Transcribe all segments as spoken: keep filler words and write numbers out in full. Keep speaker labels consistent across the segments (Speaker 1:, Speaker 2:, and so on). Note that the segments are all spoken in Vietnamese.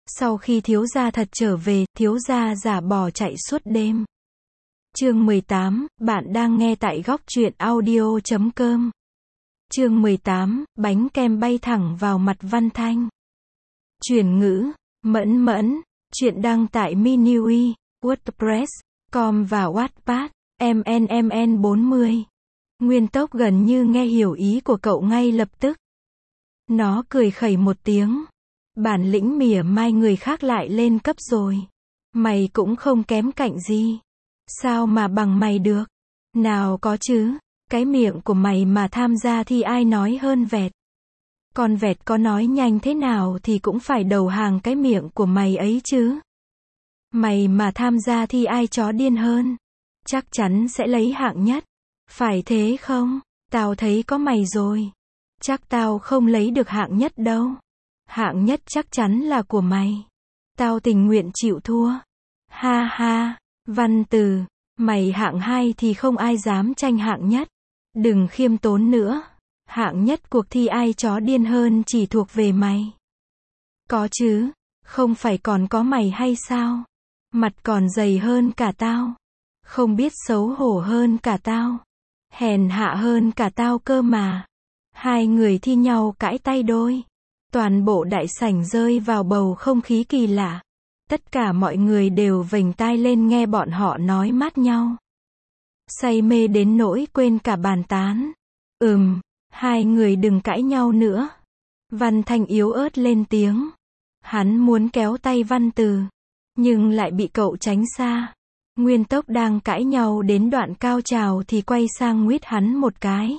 Speaker 1: Sau khi thiếu gia thật trở về, thiếu gia giả bỏ chạy suốt đêm. Chương mười tám, bạn đang nghe tại góc truyện audio chấm com. Chương mười tám, bánh kem bay thẳng vào mặt Văn Thanh. Chuyển ngữ, mẫn mẫn, chuyện đăng tại MiniWi, WordPress, com và Wattpad, em en em en bốn mươi. Nguyên Tốc gần như nghe hiểu ý của cậu ngay lập tức. Nó cười khẩy một tiếng. Bản lĩnh mỉa mai người khác lại lên cấp rồi. Mày cũng không kém cạnh gì. Sao mà bằng mày được? Nào có chứ, cái miệng của mày mà tham gia thì ai nói hơn vẹt. Con vẹt có nói nhanh thế nào thì cũng phải đầu hàng cái miệng của mày ấy chứ. Mày mà tham gia thì ai chó điên hơn. Chắc chắn sẽ lấy hạng nhất. Phải thế không? Tao thấy có mày rồi. Chắc tao không lấy được hạng nhất đâu. Hạng nhất chắc chắn là của mày. Tao tình nguyện chịu thua. Ha ha, Văn Từ, mày hạng hai thì không ai dám tranh hạng nhất. Đừng khiêm tốn nữa. Hạng nhất cuộc thi ai chó điên hơn chỉ thuộc về mày. Có chứ, không phải còn có mày hay sao? Mặt còn dày hơn cả tao. Không biết xấu hổ hơn cả tao. Hèn hạ hơn cả tao cơ mà. Hai người thi nhau cãi tay đôi. Toàn bộ đại sảnh rơi vào bầu không khí kỳ lạ. Tất cả mọi người đều vểnh tai lên nghe bọn họ nói mát nhau. Say mê đến nỗi quên cả bàn tán. Ừm, hai người đừng cãi nhau nữa. Văn Thanh yếu ớt lên tiếng. Hắn muốn kéo tay Văn Từ, nhưng lại bị cậu tránh xa. Nguyên Tốc đang cãi nhau đến đoạn cao trào thì quay sang nguýt hắn một cái.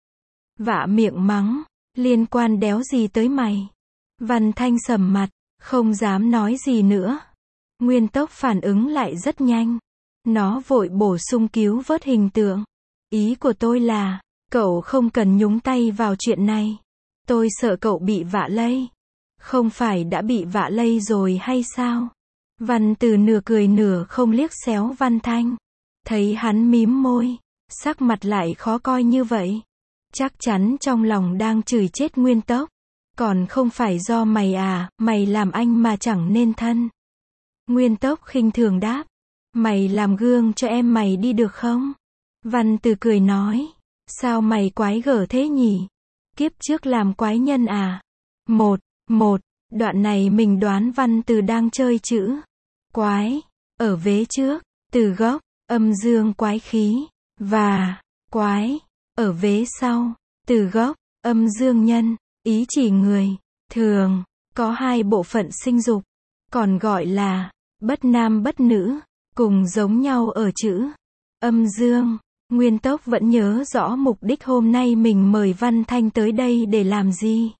Speaker 1: Vạ miệng mắng, liên quan đéo gì tới mày. Văn Thanh sầm mặt, không dám nói gì nữa. Nguyên Tốc phản ứng lại rất nhanh. Nó vội bổ sung cứu vớt hình tượng. Ý của tôi là, cậu không cần nhúng tay vào chuyện này. Tôi sợ cậu bị vạ lây. Không phải đã bị vạ lây rồi hay sao? Văn Từ nửa cười nửa không liếc xéo Văn Thanh. Thấy hắn mím môi, sắc mặt lại khó coi như vậy. Chắc chắn trong lòng đang chửi chết Nguyên Tốc. Còn không phải do mày à, mày làm anh mà chẳng nên thân. Nguyên Tốc khinh thường đáp. Mày làm gương cho em mày đi được không? Văn Từ cười nói. Sao mày quái gở thế nhỉ? Kiếp trước làm quái nhân à? Một, một, đoạn này mình đoán Văn Từ đang chơi chữ quái, ở vế trước, từ gốc, âm dương quái khí, và quái, ở vế sau, từ gốc, âm dương nhân, ý chỉ người, thường, có hai bộ phận sinh dục, còn gọi là bất nam bất nữ, cùng giống nhau ở chữ âm dương. Nguyên Tốc vẫn nhớ rõ mục đích hôm nay mình mời Văn Thanh tới đây để làm gì.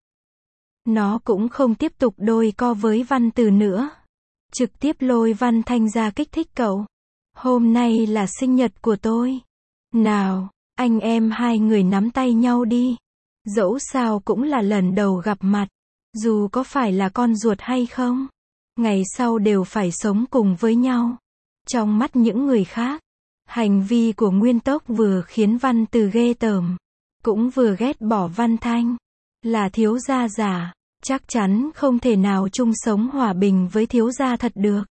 Speaker 1: Nó cũng không tiếp tục đôi co với Văn Từ nữa. Trực tiếp lôi Văn Thanh ra kích thích cậu. Hôm nay là sinh nhật của tôi. Nào, anh em hai người nắm tay nhau đi. Dẫu sao cũng là lần đầu gặp mặt. Dù có phải là con ruột hay không, ngày sau đều phải sống cùng với nhau. Trong mắt những người khác, hành vi của Nguyên Tốc vừa khiến Văn Từ ghê tởm, cũng vừa ghét bỏ Văn Thanh. Là thiếu gia giả, chắc chắn không thể nào chung sống hòa bình với thiếu gia thật được.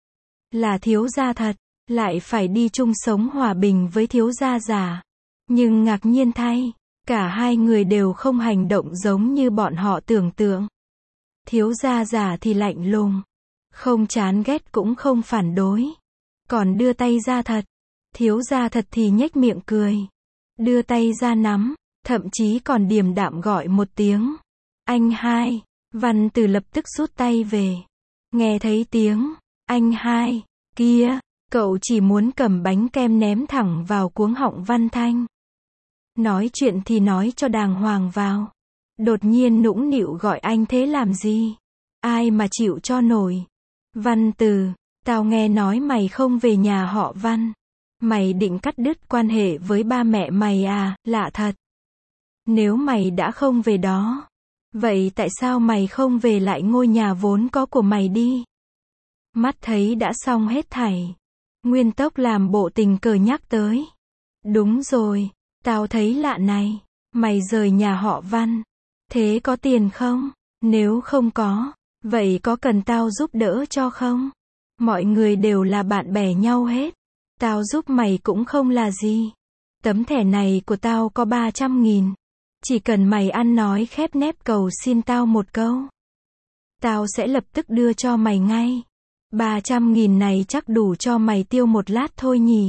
Speaker 1: Là thiếu gia thật, lại phải đi chung sống hòa bình với thiếu gia giả. Nhưng ngạc nhiên thay, cả hai người đều không hành động giống như bọn họ tưởng tượng. Thiếu gia giả thì lạnh lùng, không chán ghét cũng không phản đối, còn đưa tay ra thật. Thiếu gia thật thì nhếch miệng cười, đưa tay ra nắm, thậm chí còn điềm đạm gọi một tiếng. Anh hai. Văn Từ lập tức rút tay về. Nghe thấy tiếng anh hai kia, cậu chỉ muốn cầm bánh kem ném thẳng vào cuống họng Văn Thanh. Nói chuyện thì nói cho đàng hoàng vào. Đột nhiên nũng nịu gọi anh thế làm gì? Ai mà chịu cho nổi? Văn Từ, tao nghe nói mày không về nhà họ Văn. Mày định cắt đứt quan hệ với ba mẹ mày à, lạ thật. Nếu mày đã không về đó, vậy tại sao mày không về lại ngôi nhà vốn có của mày đi? Mắt thấy đã xong hết thảy. Nguyên Tốc làm bộ tình cờ nhắc tới. Đúng rồi, tao thấy lạ này. Mày rời nhà họ Văn. Thế có tiền không? Nếu không có, Vậy có cần tao giúp đỡ cho không? Mọi người đều là bạn bè nhau hết. Tao giúp mày cũng không là gì. Tấm thẻ này của tao có ba trăm nghìn. Chỉ cần mày ăn nói khép nép cầu xin tao một câu. Tao sẽ lập tức đưa cho mày ngay. ba trăm nghìn này chắc đủ cho mày tiêu một lát thôi nhỉ.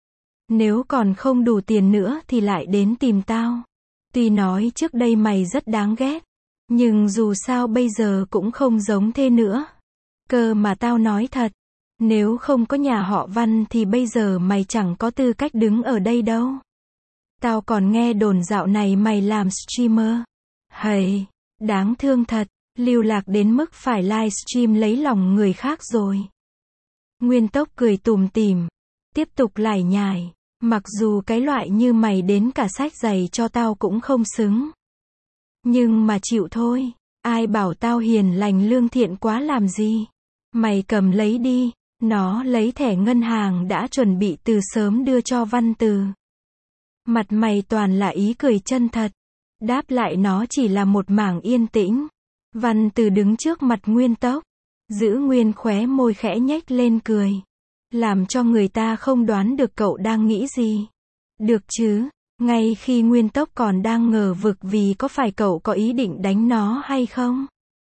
Speaker 1: Nếu còn không đủ tiền nữa thì lại đến tìm tao. Tuy nói trước đây mày rất đáng ghét. Nhưng dù sao bây giờ cũng không giống thế nữa. Cơ mà tao nói thật. Nếu không có nhà họ Văn thì bây giờ mày chẳng có tư cách đứng ở đây đâu. Tao còn nghe đồn dạo này mày làm streamer. Hầy, đáng thương thật, lưu lạc đến mức phải livestream lấy lòng người khác rồi. Nguyên Tốc cười tủm tỉm, tiếp tục lải nhải. Mặc dù cái loại như mày đến cả sách giày cho tao cũng không xứng. Nhưng mà chịu thôi, ai bảo tao hiền lành lương thiện quá làm gì. Mày cầm lấy đi. Nó lấy thẻ ngân hàng đã chuẩn bị từ sớm đưa cho Văn Từ. Mặt mày toàn là ý cười chân thật. Đáp lại nó chỉ là một mảng yên tĩnh. Văn Từ đứng trước mặt Nguyên Tốc. Giữ nguyên khóe môi khẽ nhếch lên cười. Làm cho người ta không đoán được cậu đang nghĩ gì. Được chứ, ngay khi Nguyên Tốc còn đang ngờ vực vì có phải cậu có ý định đánh nó hay không.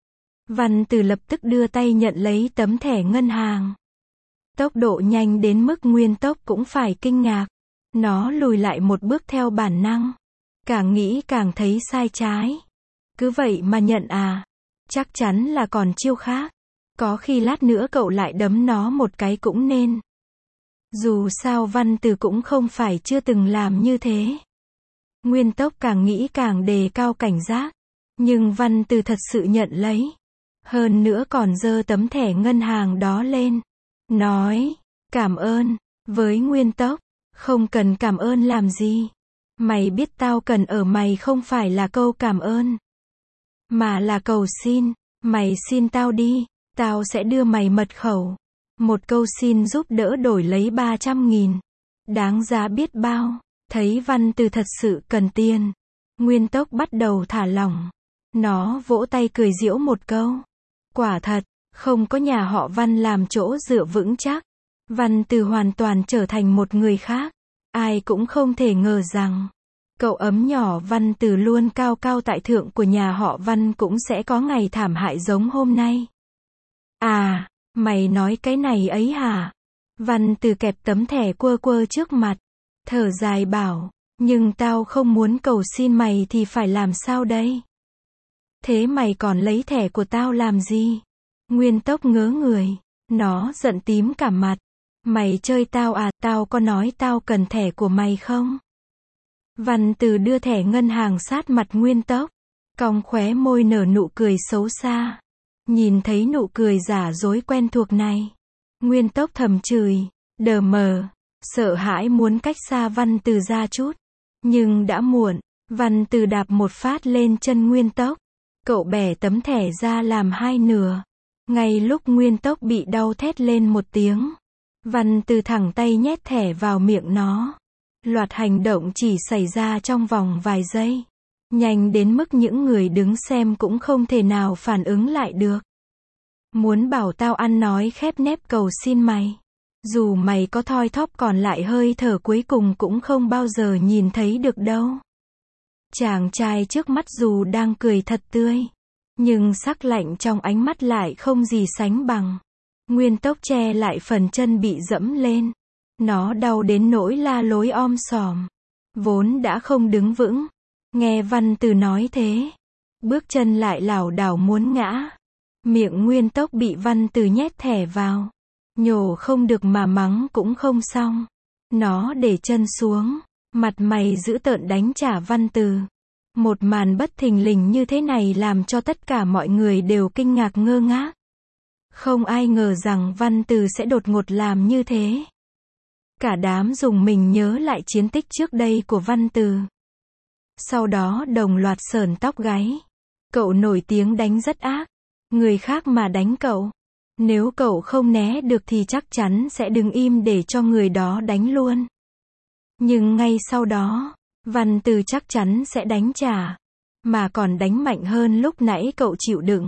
Speaker 1: Văn Từ lập tức đưa tay nhận lấy tấm thẻ ngân hàng. Tốc độ nhanh đến mức Nguyên Tốc cũng phải kinh ngạc. Nó lùi lại một bước theo bản năng. Càng nghĩ càng thấy sai trái. Cứ vậy mà nhận à? Chắc chắn là còn chiêu khác. Có khi lát nữa cậu lại đấm nó một cái cũng nên. Dù sao Văn Từ cũng không phải chưa từng làm như thế. Nguyên Tốc càng nghĩ càng đề cao cảnh giác. Nhưng Văn Từ thật sự nhận lấy. Hơn nữa còn giơ tấm thẻ ngân hàng đó lên. Nói, cảm ơn, với Nguyên Tốc. Không cần cảm ơn làm gì. Mày biết tao cần ở mày không phải là câu cảm ơn. Mà là cầu xin. Mày xin tao đi. Tao sẽ đưa mày mật khẩu. Một câu xin giúp đỡ đổi lấy ba trăm nghìn. Đáng giá biết bao. Thấy Văn Từ thật sự cần tiền. Nguyên Tốc bắt đầu thả lỏng. Nó vỗ tay cười giễu một câu. Quả thật, không có nhà họ Văn làm chỗ dựa vững chắc. Văn Từ hoàn toàn trở thành một người khác. Ai cũng không thể ngờ rằng, cậu ấm nhỏ Văn Từ luôn cao cao tại thượng của nhà họ Văn cũng sẽ có ngày thảm hại giống hôm nay. À, mày nói cái này ấy hả? Văn Từ kẹp tấm thẻ quơ quơ trước mặt. Thở dài bảo, nhưng tao không muốn cầu xin mày thì phải làm sao đây? Thế mày còn lấy thẻ của tao làm gì? Nguyên Tốc ngớ người. Nó giận tím cả mặt. Mày chơi tao à, tao có nói tao cần thẻ của mày không? Văn Từ đưa thẻ ngân hàng sát mặt Nguyên Tốc. Cong khóe môi nở nụ cười xấu xa. Nhìn thấy nụ cười giả dối quen thuộc này. Nguyên Tốc thầm chửi. Đờ mờ. Sợ hãi muốn cách xa Văn Từ ra chút. Nhưng đã muộn. Văn Từ đạp một phát lên chân Nguyên Tốc. Cậu bẻ tấm thẻ ra làm hai nửa. Ngay lúc Nguyên Tốc bị đau thét lên một tiếng. Văn Từ thẳng tay nhét thẻ vào miệng nó. Loạt hành động chỉ xảy ra trong vòng vài giây. Nhanh đến mức những người đứng xem cũng không thể nào phản ứng lại được. Muốn bảo tao ăn nói khép nép cầu xin mày. Dù mày có thoi thóp còn lại hơi thở cuối cùng cũng không bao giờ nhìn thấy được đâu. Chàng trai trước mắt dù đang cười thật tươi. Nhưng sắc lạnh trong ánh mắt lại không gì sánh bằng. Nguyên Tốc che lại phần chân bị dẫm lên. Nó đau đến nỗi la lối om sòm. Vốn đã không đứng vững. Nghe Văn Từ nói thế. Bước chân lại lảo đảo muốn ngã. Miệng Nguyên Tốc bị Văn Từ nhét thẻ vào. Nhổ không được mà mắng cũng không xong. Nó để chân xuống. Mặt mày dữ tợn đánh trả Văn Từ. Một màn bất thình lình như thế này làm cho tất cả mọi người đều kinh ngạc ngơ ngác. Không ai ngờ rằng Văn Từ sẽ đột ngột làm như thế. Cả đám dùng mình nhớ lại chiến tích trước đây của Văn Từ. Sau đó đồng loạt sởn tóc gáy. Cậu nổi tiếng đánh rất ác. Người khác mà đánh cậu. Nếu cậu không né được thì chắc chắn sẽ đứng im để cho người đó đánh luôn. Nhưng ngay sau đó, Văn Từ chắc chắn sẽ đánh trả. Mà còn đánh mạnh hơn lúc nãy cậu chịu đựng.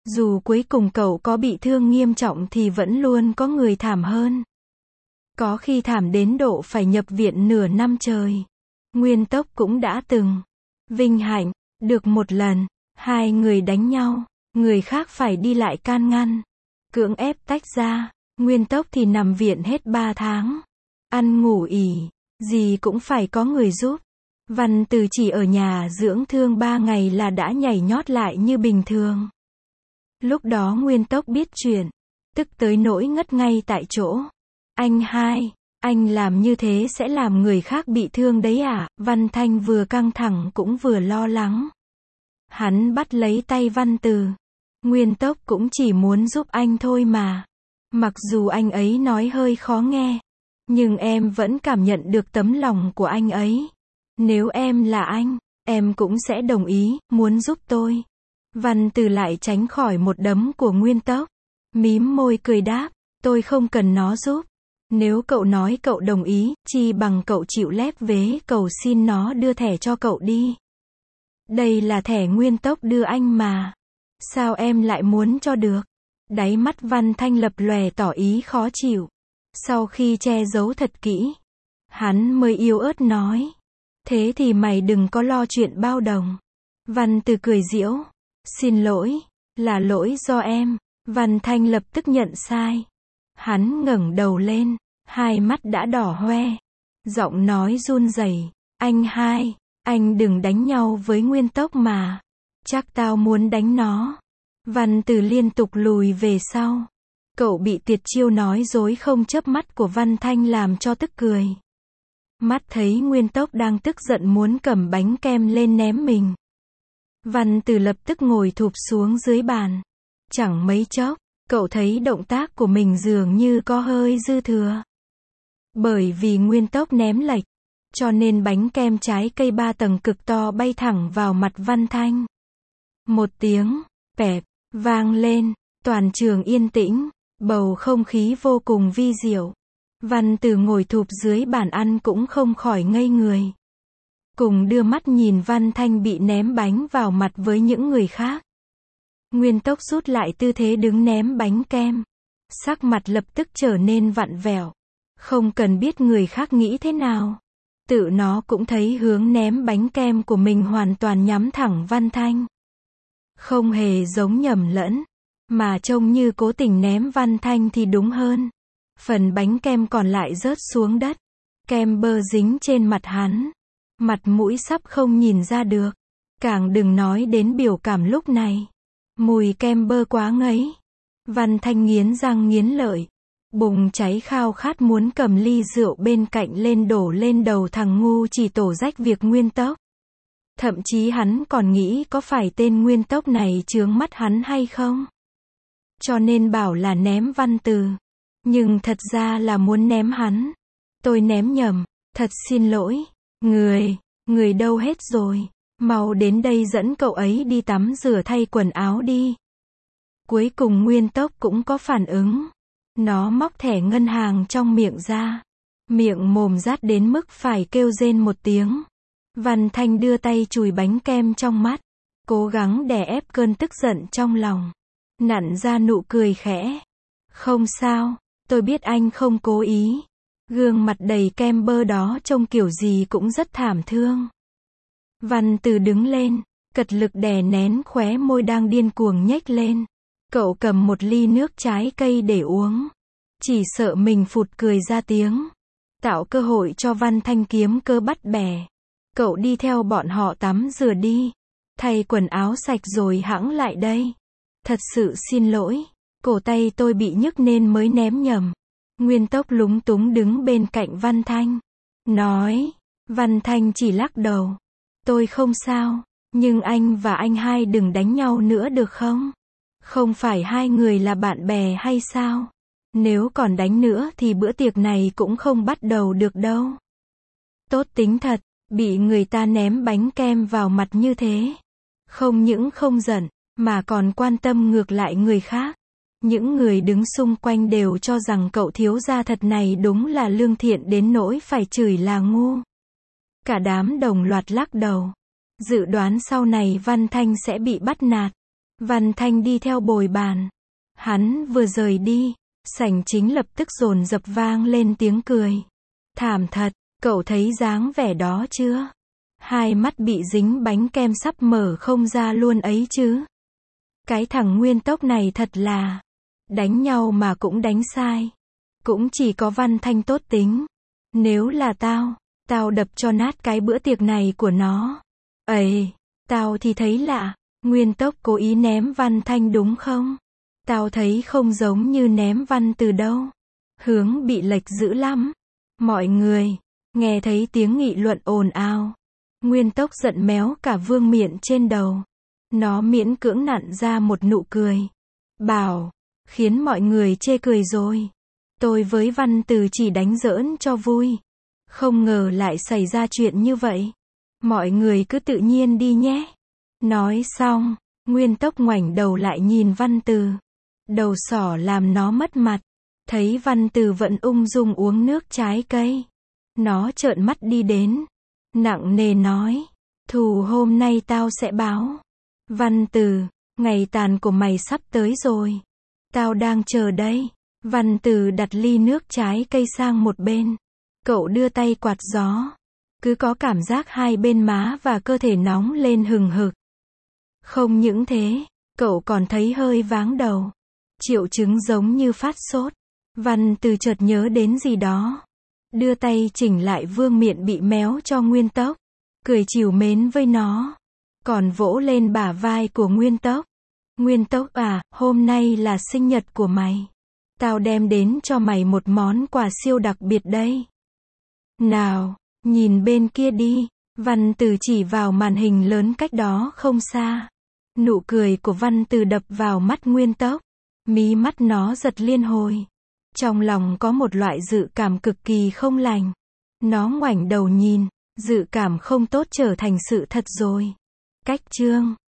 Speaker 1: Dù cuối cùng cậu có bị thương nghiêm trọng thì vẫn luôn có người thảm hơn. Có khi thảm đến độ phải nhập viện nửa năm trời. Nguyên Tốc cũng đã từng. Vinh hạnh, được một lần, hai người đánh nhau, người khác phải đi lại can ngăn, cưỡng ép tách ra. Nguyên Tốc thì nằm viện hết ba tháng. Ăn ngủ ỉ, gì cũng phải có người giúp. Văn Từ chỉ ở nhà dưỡng thương ba ngày là đã nhảy nhót lại như bình thường. Lúc đó Nguyên Tốc biết chuyện, tức tới nỗi ngất ngay tại chỗ. Anh hai, anh làm như thế sẽ làm người khác bị thương đấy à? Văn Thanh vừa căng thẳng cũng vừa lo lắng. Hắn bắt lấy tay Văn Từ. Nguyên Tốc cũng chỉ muốn giúp anh thôi mà. Mặc dù anh ấy nói hơi khó nghe, nhưng em vẫn cảm nhận được tấm lòng của anh ấy. Nếu em là anh, em cũng sẽ đồng ý, muốn giúp tôi. Văn Từ lại tránh khỏi một đấm của Nguyên Tốc. Mím môi cười đáp, tôi không cần nó giúp. Nếu cậu nói cậu đồng ý, chi bằng cậu chịu lép vế cầu xin nó đưa thẻ cho cậu đi. Đây là thẻ Nguyên Tốc đưa anh mà. Sao em lại muốn cho được? Đáy mắt Văn Thanh lập lòe tỏ ý khó chịu. Sau khi che giấu thật kỹ, hắn mới yếu ớt nói. Thế thì mày đừng có lo chuyện bao đồng. Văn Từ cười giễu. Xin lỗi, là lỗi do em. Văn Thanh lập tức nhận sai. Hắn ngẩng đầu lên, hai mắt đã đỏ hoe. Giọng nói run rẩy. Anh hai, anh đừng đánh nhau với Nguyên Tốc mà. Chắc tao muốn đánh nó. Văn Từ liên tục lùi về sau. Cậu bị tuyệt chiêu nói dối không chớp mắt của Văn Thanh làm cho tức cười. Mắt thấy Nguyên Tốc đang tức giận muốn cầm bánh kem lên ném mình. Văn Từ lập tức ngồi thụp xuống dưới bàn. Chẳng mấy chốc, cậu thấy động tác của mình dường như có hơi dư thừa. Bởi vì Nguyên Tốc ném lệch, cho nên bánh kem trái cây ba tầng cực to bay thẳng vào mặt Văn Thanh. Một tiếng, bẹp, vang lên, toàn trường yên tĩnh, bầu không khí vô cùng vi diệu. Văn Từ ngồi thụp dưới bàn ăn cũng không khỏi ngây người. Cùng đưa mắt nhìn Văn Thanh bị ném bánh vào mặt với những người khác. Nguyên Tốc rút lại tư thế đứng ném bánh kem. Sắc mặt lập tức trở nên vặn vẹo. Không cần biết người khác nghĩ thế nào. Tự nó cũng thấy hướng ném bánh kem của mình hoàn toàn nhắm thẳng Văn Thanh. Không hề giống nhầm lẫn, mà trông như cố tình ném Văn Thanh thì đúng hơn. Phần bánh kem còn lại rớt xuống đất. Kem bơ dính trên mặt hắn. Mặt mũi sắp không nhìn ra được. Càng đừng nói đến biểu cảm lúc này. Mùi kem bơ quá ngấy. Văn Thanh nghiến răng nghiến lợi. Bụng cháy khao khát muốn cầm ly rượu bên cạnh lên đổ lên đầu thằng ngu chỉ tổ rách việc Nguyên Tốc. Thậm chí hắn còn nghĩ có phải tên Nguyên Tốc này chướng mắt hắn hay không. Cho nên bảo là ném Văn Từ. Nhưng thật ra là muốn ném hắn. Tôi ném nhầm, thật xin lỗi. Người, người đâu hết rồi. Mau đến đây dẫn cậu ấy đi tắm rửa thay quần áo đi. Cuối cùng Nguyên Tốc cũng có phản ứng. Nó móc thẻ ngân hàng trong miệng ra. Miệng mồm rát đến mức phải kêu rên một tiếng. Văn Thanh đưa tay chùi bánh kem trong mắt. Cố gắng đè ép cơn tức giận trong lòng. Nặn ra nụ cười khẽ. Không sao, tôi biết anh không cố ý. Gương mặt đầy kem bơ đó trông kiểu gì cũng rất thảm thương. Văn Từ đứng lên, cật lực đè nén khóe môi đang điên cuồng nhếch lên. Cậu cầm một ly nước trái cây để uống. Chỉ sợ mình phụt cười ra tiếng. Tạo cơ hội cho Văn Thanh kiếm cơ bắt bè. Cậu đi theo bọn họ tắm rửa đi. Thay quần áo sạch rồi hẵng lại đây. Thật sự xin lỗi. Cổ tay tôi bị nhức nên mới ném nhầm. Nguyên Tốc lúng túng đứng bên cạnh Văn Thanh. Nói. Văn Thanh chỉ lắc đầu. Tôi không sao. Nhưng anh và anh hai đừng đánh nhau nữa được không? Không phải hai người là bạn bè hay sao? Nếu còn đánh nữa thì bữa tiệc này cũng không bắt đầu được đâu. Tốt tính thật, bị người ta ném bánh kem vào mặt như thế. Không những không giận, mà còn quan tâm ngược lại người khác. Những người đứng xung quanh đều cho rằng cậu thiếu gia thật này đúng là lương thiện đến nỗi phải chửi là ngu. Cả đám đồng loạt lắc đầu. Dự đoán sau này Văn Thanh sẽ bị bắt nạt. Văn Thanh đi theo bồi bàn. Hắn vừa rời đi, sảnh chính lập tức dồn dập vang lên tiếng cười. Thảm thật, cậu thấy dáng vẻ đó chưa? Hai mắt bị dính bánh kem sắp mở không ra luôn ấy chứ. Cái thằng Nguyên Tốc này thật là, đánh nhau mà cũng đánh sai. Cũng chỉ có Văn Thanh tốt tính. Nếu là tao, tao đập cho nát cái bữa tiệc này của nó. Ây, tao thì thấy lạ, Nguyên Tốc cố ý ném Văn Thanh đúng không? Tao thấy không giống như ném Văn Từ đâu. Hướng bị lệch dữ lắm. Mọi người, nghe thấy tiếng nghị luận ồn ào. Nguyên Tốc giận méo cả vương miện trên đầu. Nó miễn cưỡng nặn ra một nụ cười. Bảo, khiến mọi người chê cười rồi. Tôi với Văn Từ chỉ đánh giỡn cho vui. Không ngờ lại xảy ra chuyện như vậy. Mọi người cứ tự nhiên đi nhé. Nói xong, Nguyên Tốc ngoảnh đầu lại nhìn Văn Từ. Đầu sỏ làm nó mất mặt. Thấy Văn Từ vẫn ung dung uống nước trái cây. Nó trợn mắt đi đến. Nặng nề nói. Thù hôm nay tao sẽ báo. Văn Từ, ngày tàn của mày sắp tới rồi. Tao đang chờ đây. Văn Từ đặt ly nước trái cây sang một bên. Cậu đưa tay quạt gió. Cứ có cảm giác hai bên má và cơ thể nóng lên hừng hực. Không những thế, cậu còn thấy hơi váng đầu. Triệu chứng giống như phát sốt. Văn Từ chợt nhớ đến gì đó. Đưa tay chỉnh lại vương miện bị méo cho Nguyên Tốc. Cười trìu mến với nó. Còn vỗ lên bả vai của Nguyên Tốc. Nguyên Tốc à, hôm nay là sinh nhật của mày. Tao đem đến cho mày một món quà siêu đặc biệt đây. Nào, nhìn bên kia đi. Văn Từ chỉ vào màn hình lớn cách đó không xa. Nụ cười của Văn Từ đập vào mắt Nguyên Tốc. Mí mắt nó giật liên hồi. Trong lòng có một loại dự cảm cực kỳ không lành. Nó ngoảnh đầu nhìn. Dự cảm không tốt trở thành sự thật rồi. Cách chương